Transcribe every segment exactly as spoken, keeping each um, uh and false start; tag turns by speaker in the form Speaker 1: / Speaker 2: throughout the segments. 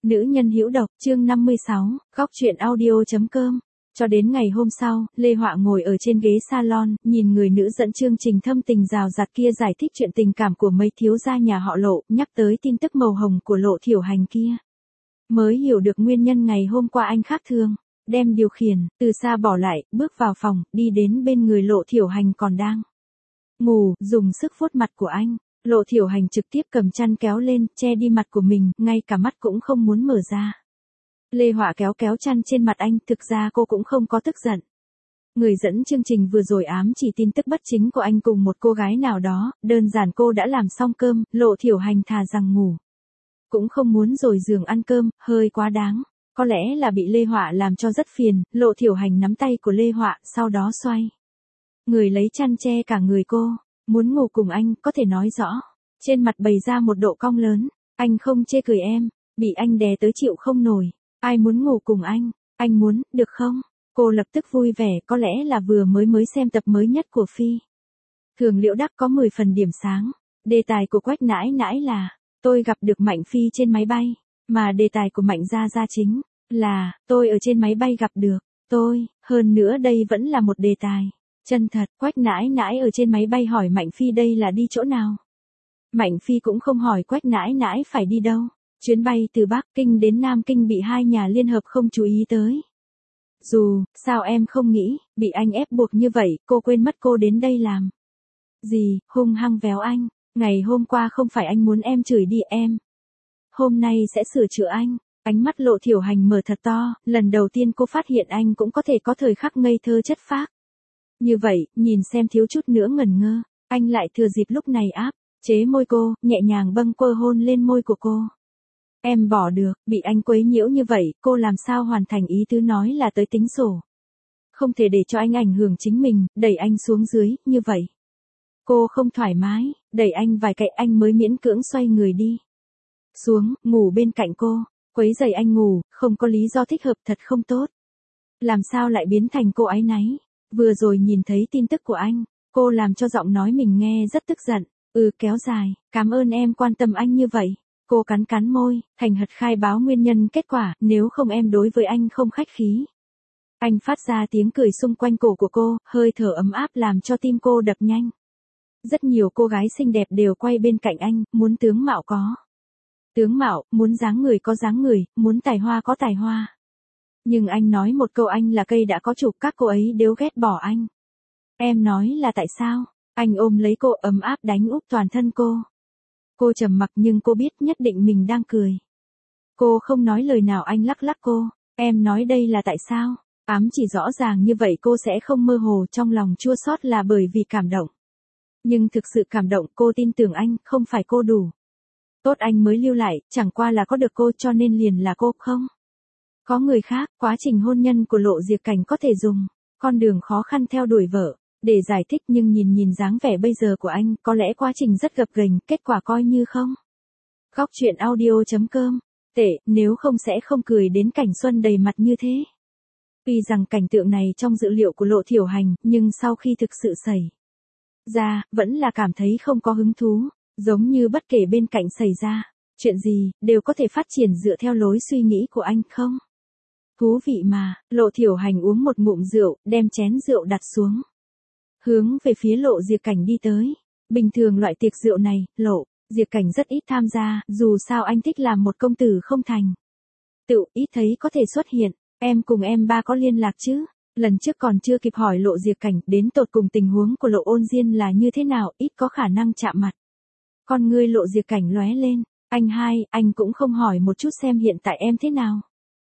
Speaker 1: Nữ nhân hữu độc, chương năm mươi sáu, góc truyện audio.com. Cho đến ngày hôm sau, Lê Họa ngồi ở trên ghế salon, nhìn người nữ dẫn chương trình thâm tình rào rạt kia giải thích chuyện tình cảm của mấy thiếu gia nhà họ Lộ, nhắc tới tin tức màu hồng của Lộ Thiểu Hành kia. Mới hiểu được nguyên nhân ngày hôm qua anh khác thường, đem điều khiển, từ xa bỏ lại, bước vào phòng, đi đến bên người Lộ Thiểu Hành còn đang ngủ, dùng sức vuốt mặt của anh. Lộ Thiểu Hành trực tiếp cầm chăn kéo lên, che đi mặt của mình, ngay cả mắt cũng không muốn mở ra. Lê Họa kéo kéo chăn trên mặt anh, thực ra cô cũng không có tức giận. Người dẫn chương trình vừa rồi ám chỉ tin tức bất chính của anh cùng một cô gái nào đó, đơn giản cô đã làm xong cơm, Lộ Thiểu Hành thà rằng ngủ. Cũng không muốn rồi giường ăn cơm, hơi quá đáng. Có lẽ là bị Lê Họa làm cho rất phiền, Lộ Thiểu Hành nắm tay của Lê Họa, sau đó xoay người lấy chăn che cả người cô. Muốn ngủ cùng anh, có thể nói rõ. Trên mặt bày ra một độ cong lớn. Anh không chê cười em. Bị anh đè tới chịu không nổi. Ai muốn ngủ cùng anh? Anh muốn, được không? Cô lập tức vui vẻ, có lẽ là vừa mới mới xem tập mới nhất của Phi Thường Liễu Đắc có mười phần điểm sáng. Đề tài của Quách Nãi Nãi là tôi gặp được Mạnh Phi trên máy bay. Mà đề tài của Mạnh Gia Gia chính là tôi ở trên máy bay gặp được tôi. Hơn nữa đây vẫn là một đề tài chân thật. Quách Nãi Nãi ở trên máy bay hỏi Mạnh Phi đây là đi chỗ nào. Mạnh Phi cũng không hỏi Quách Nãi Nãi phải đi đâu. Chuyến bay từ Bắc Kinh đến Nam Kinh bị hai nhà liên hợp không chú ý tới. Dù, sao em không nghĩ, bị anh ép buộc như vậy, cô quên mất cô đến đây làm gì, hung hăng véo anh. Ngày hôm qua không phải anh muốn em chửi đi em. Hôm nay sẽ sửa chữa anh. Ánh mắt Lộ Thiểu Hành mở thật to, lần đầu tiên cô phát hiện anh cũng có thể có thời khắc ngây thơ chất phác. Như vậy, nhìn xem thiếu chút nữa ngẩn ngơ, anh lại thừa dịp lúc này áp chế môi cô, nhẹ nhàng bâng quơ hôn lên môi của cô. Em bỏ được, bị anh quấy nhiễu như vậy, cô làm sao hoàn thành ý tứ nói là tới tính sổ. Không thể để cho anh ảnh hưởng chính mình, đẩy anh xuống dưới, như vậy. Cô không thoải mái, đẩy anh vài cạnh anh mới miễn cưỡng xoay người đi xuống, ngủ bên cạnh cô, quấy rầy anh ngủ, không có lý do thích hợp thật không tốt. Làm sao lại biến thành cô áy náy. Vừa rồi nhìn thấy tin tức của anh, cô làm cho giọng nói mình nghe rất tức giận. Ừ, kéo dài, cảm ơn em quan tâm anh như vậy. Cô cắn cắn môi, thành thật khai báo nguyên nhân kết quả, nếu không em đối với anh không khách khí. Anh phát ra tiếng cười xung quanh cổ của cô, hơi thở ấm áp làm cho tim cô đập nhanh. Rất nhiều cô gái xinh đẹp đều quay bên cạnh anh, muốn tướng mạo có tướng mạo, muốn dáng người có dáng người, muốn tài hoa có tài hoa. Nhưng anh nói một câu anh là cây đã có chủ, các cô ấy đều ghét bỏ anh. Em nói là tại sao? Anh ôm lấy cô ấm áp đánh úp toàn thân cô. Cô trầm mặc nhưng cô biết nhất định mình đang cười. Cô không nói lời nào anh lắc lắc cô. Em nói đây là tại sao? Ám chỉ rõ ràng như vậy cô sẽ không mơ hồ trong lòng chua xót là bởi vì cảm động. Nhưng thực sự cảm động cô tin tưởng anh, không phải cô đủ tốt anh mới lưu lại, chẳng qua là có được cô cho nên liền là cô không. Có người khác, quá trình hôn nhân của Lộ Diệc Cảnh có thể dùng con đường khó khăn theo đuổi vợ để giải thích, nhưng nhìn nhìn dáng vẻ bây giờ của anh, có lẽ quá trình rất gập ghềnh, kết quả coi như không. Góc truyện audio.com. Tệ, nếu không sẽ không cười đến cảnh xuân đầy mặt như thế. Tuy rằng cảnh tượng này trong dự liệu của Lộ Thiểu Hành, nhưng sau khi thực sự xảy ra, vẫn là cảm thấy không có hứng thú, giống như bất kể bên cạnh xảy ra chuyện gì, đều có thể phát triển dựa theo lối suy nghĩ của anh không. Thú vị mà. Lộ Thiểu Hành uống một ngụm rượu, đem chén rượu đặt xuống, hướng về phía Lộ Diệc Cảnh đi tới. Bình thường loại tiệc rượu này, Lộ Diệc Cảnh rất ít tham gia, dù sao anh thích làm một công tử không thành tựu, ít thấy có thể xuất hiện. Em cùng em ba có liên lạc chứ? Lần trước còn chưa kịp hỏi Lộ Diệc Cảnh, đến tột cùng tình huống của Lộ Ôn Diên là như thế nào, ít có khả năng chạm mặt. Con ngươi Lộ Diệc Cảnh lóe lên. Anh hai, anh cũng không hỏi một chút xem hiện tại em thế nào.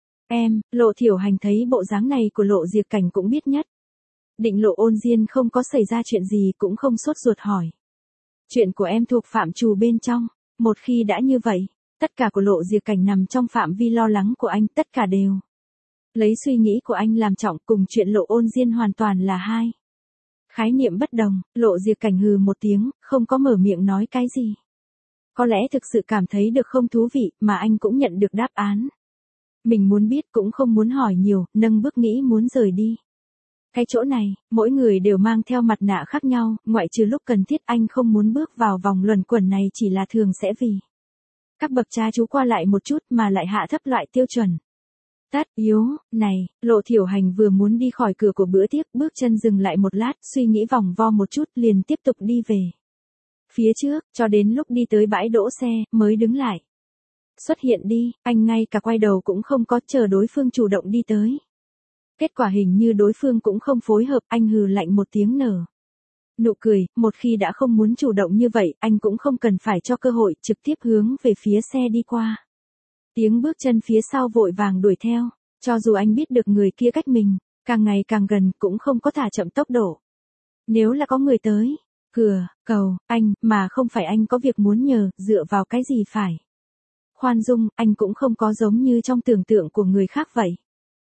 Speaker 1: Em, Lộ Thiểu Hành thấy bộ dáng này của Lộ Diệc Cảnh cũng biết nhất định Lộ Ôn Diên không có xảy ra chuyện gì, cũng không sốt ruột hỏi. Chuyện của em thuộc phạm trù bên trong. Một khi đã như vậy, tất cả của Lộ Diệc Cảnh nằm trong phạm vi lo lắng của anh, tất cả đều lấy suy nghĩ của anh làm trọng, cùng chuyện Lộ Ôn Diên hoàn toàn là hai khái niệm bất đồng. Lộ Diệc Cảnh hừ một tiếng, không có mở miệng nói cái gì. Có lẽ thực sự cảm thấy được không thú vị, mà anh cũng nhận được đáp án mình muốn biết, cũng không muốn hỏi nhiều, nâng bước nghĩ muốn rời đi. Cái chỗ này, mỗi người đều mang theo mặt nạ khác nhau, ngoại trừ lúc cần thiết anh không muốn bước vào vòng luẩn quẩn này, chỉ là thường sẽ vì Các bậc cha chú qua lại một chút mà lại hạ thấp loại tiêu chuẩn. Tát yếu, này, Lộ Thiểu Hành vừa muốn đi khỏi cửa của bữa tiệc, bước chân dừng lại một lát, suy nghĩ vòng vo một chút, liền tiếp tục đi về phía trước, cho đến lúc đi tới bãi đỗ xe, mới đứng lại. Xuất hiện đi, anh ngay cả quay đầu cũng không có, chờ đối phương chủ động đi tới. Kết quả hình như đối phương cũng không phối hợp, anh hừ lạnh một tiếng nở nụ cười, một khi đã không muốn chủ động như vậy, anh cũng không cần phải cho cơ hội, trực tiếp hướng về phía xe đi qua. Tiếng bước chân phía sau vội vàng đuổi theo, cho dù anh biết được người kia cách mình, càng ngày càng gần, cũng không có thả chậm tốc độ. Nếu là có người tới, cửa, cầu, anh, mà không phải anh có việc muốn nhờ, dựa vào cái gì phải. Khoan dung, anh cũng không có giống như trong tưởng tượng của người khác vậy.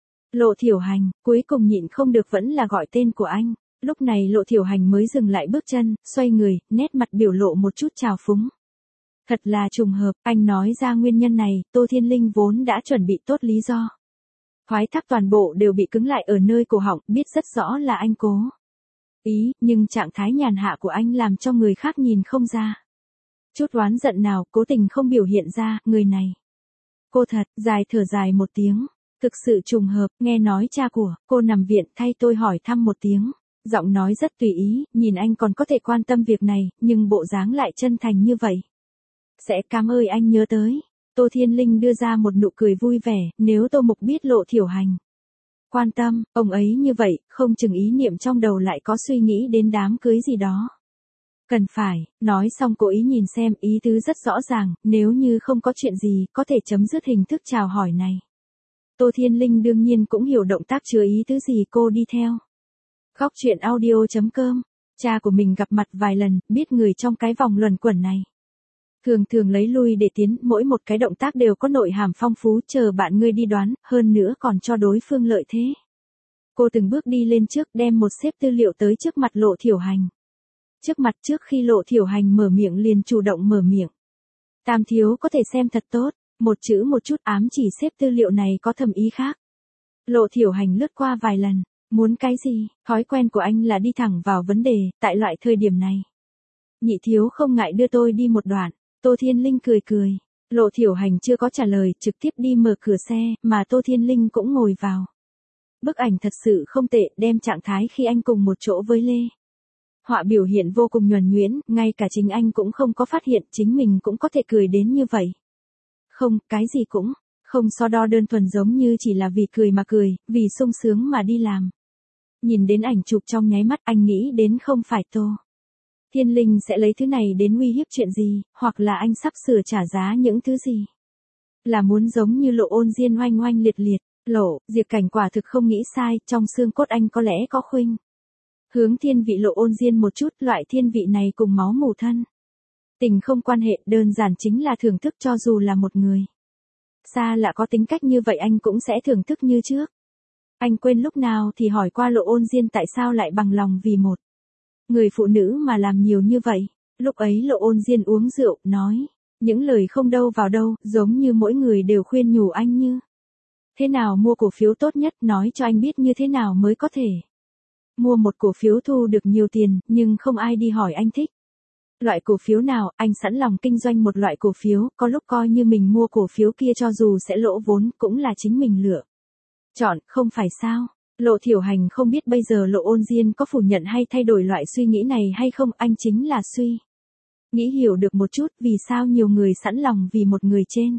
Speaker 1: Lộ Thiểu Hành, cuối cùng nhịn không được vẫn là gọi tên của anh. Lúc này Lộ Thiểu Hành mới dừng lại bước chân, xoay người, nét mặt biểu lộ một chút trào phúng. Thật là trùng hợp, anh nói ra nguyên nhân này, Tô Thiên Linh vốn đã chuẩn bị tốt lý do. Thoái thác toàn bộ đều bị cứng lại ở nơi cổ họng, biết rất rõ là anh cố ý, nhưng trạng thái nhàn hạ của anh làm cho người khác nhìn không ra. Chút oán giận nào, cố tình không biểu hiện ra, người này. Cô thật, dài thở dài một tiếng. Thực sự trùng hợp, nghe nói cha của cô nằm viện, thay tôi hỏi thăm một tiếng. Giọng nói rất tùy ý, nhìn anh còn có thể quan tâm việc này, nhưng bộ dáng lại chân thành như vậy. Sẽ cảm ơn anh nhớ tới. Tô Thiên Linh đưa ra một nụ cười vui vẻ, nếu Tô Mục biết Lộ Thiểu Hành quan tâm, ông ấy như vậy, không chừng ý niệm trong đầu lại có suy nghĩ đến đám cưới gì đó. Cần phải, nói xong cố ý nhìn xem, ý tứ rất rõ ràng, nếu như không có chuyện gì, có thể chấm dứt hình thức chào hỏi này. Tô Thiên Linh đương nhiên cũng hiểu động tác chứa ý tứ gì, cô đi theo. Góc truyện audio chấm com, cha của mình gặp mặt vài lần, biết người trong cái vòng luẩn quẩn này. Thường thường lấy lui để tiến, mỗi một cái động tác đều có nội hàm phong phú, chờ bạn ngươi đi đoán, hơn nữa còn cho đối phương lợi thế. Cô từng bước đi lên trước, đem một xếp tư liệu tới trước mặt Lộ Thiểu Hành. Trước mặt trước khi Lộ Thiểu Hành mở miệng liền chủ động mở miệng. Tam thiếu có thể xem thật tốt, một chữ một chút ám chỉ xếp tư liệu này có thầm ý khác. Lộ Thiểu Hành lướt qua vài lần, muốn cái gì, thói quen của anh là đi thẳng vào vấn đề, tại loại thời điểm này. Nhị thiếu không ngại đưa tôi đi một đoạn, Tô Thiên Linh cười cười. Lộ Thiểu Hành chưa có trả lời, trực tiếp đi mở cửa xe, mà Tô Thiên Linh cũng ngồi vào. Bức ảnh thật sự không tệ, đem trạng thái khi anh cùng một chỗ với Lê Họa biểu hiện vô cùng nhuần nhuyễn, ngay cả chính anh cũng không có phát hiện chính mình cũng có thể cười đến như vậy. Không, cái gì cũng không so đo, đơn thuần giống như chỉ là vì cười mà cười, vì sung sướng mà đi làm. Nhìn đến ảnh chụp trong nháy mắt, anh nghĩ đến không phải Tô Thiên Linh sẽ lấy thứ này đến uy hiếp chuyện gì, hoặc là anh sắp sửa trả giá những thứ gì. Là muốn giống như Lộ Ôn Diên oanh oanh liệt liệt, Lộ, Diệp Cảnh quả thực không nghĩ sai, trong xương cốt anh có lẽ có khuynh hướng thiên vị Lộ Ôn Diên một chút, loại thiên vị này cùng máu mủ thân tình không quan hệ, đơn giản chính là thưởng thức, cho dù là một người xa lạ có tính cách như vậy anh cũng sẽ thưởng thức như trước. Anh quên lúc nào thì hỏi qua Lộ Ôn Diên tại sao lại bằng lòng vì một người phụ nữ mà làm nhiều như vậy. Lúc ấy Lộ Ôn Diên uống rượu, nói những lời không đâu vào đâu, giống như mỗi người đều khuyên nhủ anh như thế nào mua cổ phiếu tốt nhất, nói cho anh biết như thế nào mới có thể mua một cổ phiếu thu được nhiều tiền, nhưng không ai đi hỏi anh thích loại cổ phiếu nào, anh sẵn lòng kinh doanh một loại cổ phiếu, có lúc coi như mình mua cổ phiếu kia cho dù sẽ lỗ vốn, cũng là chính mình lựa chọn, không phải sao? Lộ Thiểu Hành không biết bây giờ Lộ Ôn Diên có phủ nhận hay thay đổi loại suy nghĩ này hay không, anh chính là suy nghĩ hiểu được một chút vì sao nhiều người sẵn lòng vì một người trên.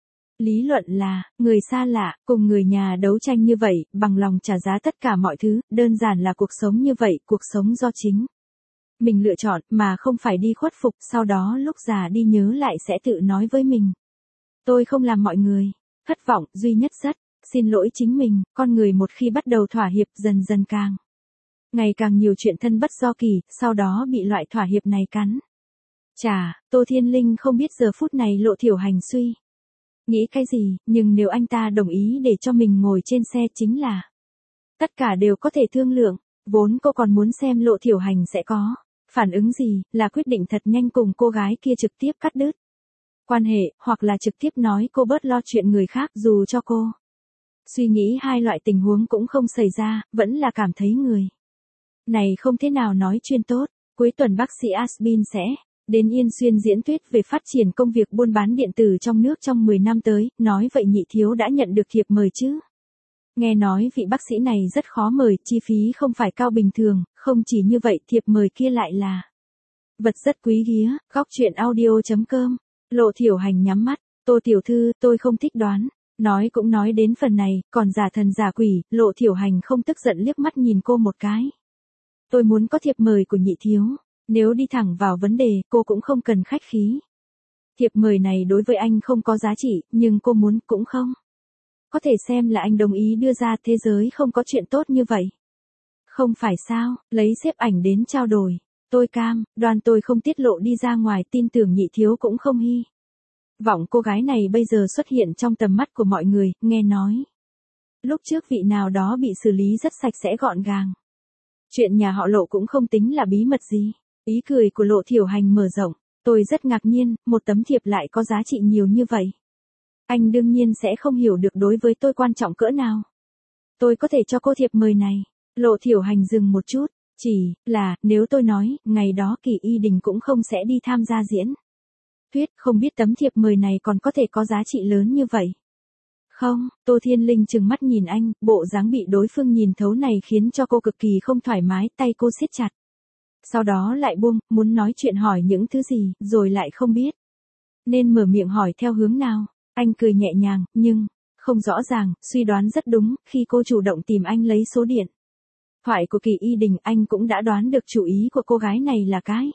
Speaker 1: Lý luận là, người xa lạ, cùng người nhà đấu tranh như vậy, bằng lòng trả giá tất cả mọi thứ, đơn giản là cuộc sống như vậy, cuộc sống do chính mình lựa chọn, mà không phải đi khuất phục, sau đó lúc già đi nhớ lại sẽ tự nói với mình. Tôi không làm mọi người thất vọng, duy nhất rất xin lỗi chính mình, con người một khi bắt đầu thỏa hiệp dần dần càng ngày càng nhiều chuyện thân bất do kỳ, sau đó bị loại thỏa hiệp này cắn. Chà, Tô Thiên Linh không biết giờ phút này Lộ Thiểu Hành suy nghĩ cái gì, nhưng nếu anh ta đồng ý để cho mình ngồi trên xe chính là tất cả đều có thể thương lượng, vốn cô còn muốn xem Lộ Thiểu Hành sẽ có phản ứng gì, là quyết định thật nhanh cùng cô gái kia trực tiếp cắt đứt quan hệ, hoặc là trực tiếp nói cô bớt lo chuyện người khác, dù cho cô suy nghĩ hai loại tình huống cũng không xảy ra, vẫn là cảm thấy người này không thế nào nói chuyên tốt. Cuối tuần bác sĩ Asbin sẽ Đến Yên Xuyên diễn thuyết về phát triển công việc buôn bán điện tử trong nước trong mười năm tới, nói vậy nhị thiếu đã nhận được thiệp mời chứ. Nghe nói vị bác sĩ này rất khó mời, chi phí không phải cao bình thường, không chỉ như vậy thiệp mời kia lại là vật rất quý hiếm. Góc chuyện audio.com. Lộ Thiểu Hành nhắm mắt, Tô tiểu thư, tôi không thích đoán. Nói cũng nói đến phần này, còn giả thần giả quỷ, Lộ Thiểu Hành không tức giận liếc mắt nhìn cô một cái. Tôi muốn có thiệp mời của nhị thiếu. Nếu đi thẳng vào vấn đề, cô cũng không cần khách khí. Thiệp mời này đối với anh không có giá trị, nhưng cô muốn cũng không. Có thể xem là anh đồng ý đưa ra, thế giới không có chuyện tốt như vậy. Không phải sao, lấy xếp ảnh đến trao đổi. Tôi cam, đoan tôi không tiết lộ đi ra ngoài, tin tưởng nhị thiếu cũng không hy vọng cô gái này bây giờ xuất hiện trong tầm mắt của mọi người, nghe nói. Lúc trước vị nào đó bị xử lý rất sạch sẽ gọn gàng. Chuyện nhà họ Lộ cũng không tính là bí mật gì. Ý cười của Lộ Thiểu Hành mở rộng. Tôi rất ngạc nhiên, một tấm thiệp lại có giá trị nhiều như vậy. Anh đương nhiên sẽ không hiểu được đối với tôi quan trọng cỡ nào. Tôi có thể cho cô thiệp mời này. Lộ Thiểu Hành dừng một chút. Chỉ là, nếu tôi nói, ngày đó Kỳ Y Đình cũng không sẽ đi tham gia diễn thuyết, không biết tấm thiệp mời này còn có thể có giá trị lớn như vậy. Không, Tô Thiên Linh trừng mắt nhìn anh, bộ dáng bị đối phương nhìn thấu này khiến cho cô cực kỳ không thoải mái, tay cô siết chặt. Sau đó lại buông, muốn nói chuyện hỏi những thứ gì, rồi lại không biết nên mở miệng hỏi theo hướng nào. Anh cười nhẹ nhàng, nhưng không rõ ràng, suy đoán rất đúng, khi cô chủ động tìm anh lấy số điện thoại của Kỳ Y Đình, anh cũng đã đoán được chủ ý của cô gái này là cái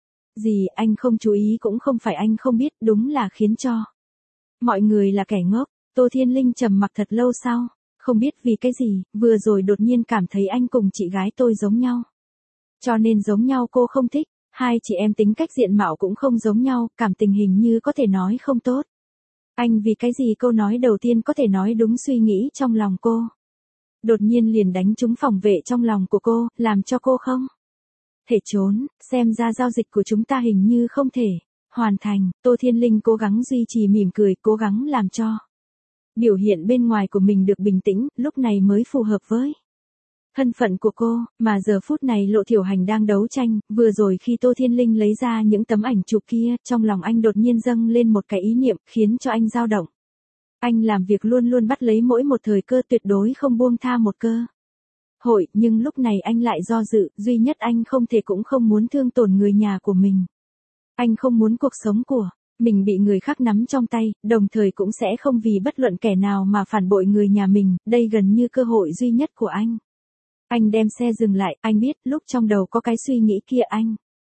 Speaker 1: gì. Anh không chú ý cũng không phải anh không biết, đúng là khiến cho mọi người là kẻ ngốc. Tô Thiên Linh trầm mặc thật lâu sau, không biết vì cái gì, vừa rồi đột nhiên cảm thấy anh cùng chị gái tôi giống nhau. Cho nên giống nhau cô không thích, hai chị em tính cách diện mạo cũng không giống nhau, cảm tình hình như có thể nói không tốt. Anh vì cái gì câu nói đầu tiên có thể nói đúng suy nghĩ trong lòng cô. Đột nhiên liền đánh trúng phòng vệ trong lòng của cô, làm cho cô không thể trốn, xem ra giao dịch của chúng ta hình như không thể hoàn thành. Tô Thiên Linh cố gắng duy trì mỉm cười, cố gắng làm cho biểu hiện bên ngoài của mình được bình tĩnh, lúc này mới phù hợp với thân phận của cô, mà giờ phút này Lộ Thiểu Hành đang đấu tranh, vừa rồi khi Tô Thiên Linh lấy ra những tấm ảnh chụp kia, trong lòng anh đột nhiên dâng lên một cái ý niệm, khiến cho anh dao động. Anh làm việc luôn luôn bắt lấy mỗi một thời cơ, tuyệt đối không buông tha một cơ hội, nhưng lúc này anh lại do dự, duy nhất anh không thể cũng không muốn thương tổn người nhà của mình. Anh không muốn cuộc sống của mình bị người khác nắm trong tay, đồng thời cũng sẽ không vì bất luận kẻ nào mà phản bội người nhà mình, đây gần như cơ hội duy nhất của anh. Anh đem xe dừng lại, anh biết, lúc trong đầu có cái suy nghĩ kia anh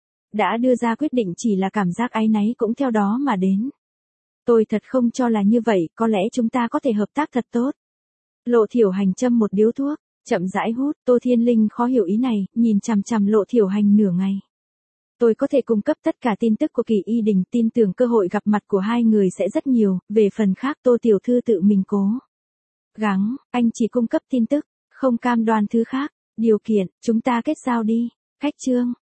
Speaker 1: đã đưa ra quyết định, chỉ là cảm giác áy náy cũng theo đó mà đến. Tôi thật không cho là như vậy, có lẽ chúng ta có thể hợp tác thật tốt. Lộ Thiểu Hành châm một điếu thuốc, chậm rãi hút, Tô Thiên Linh khó hiểu ý này, nhìn chằm chằm Lộ Thiểu Hành nửa ngày. Tôi có thể cung cấp tất cả tin tức của Kỳ Y Đình, tin tưởng cơ hội gặp mặt của hai người sẽ rất nhiều, về phần khác Tô tiểu thư tự mình cố gắng, anh chỉ cung cấp tin tức, không cam đoan thứ khác. Điều kiện, chúng ta kết giao đi. Khách chương.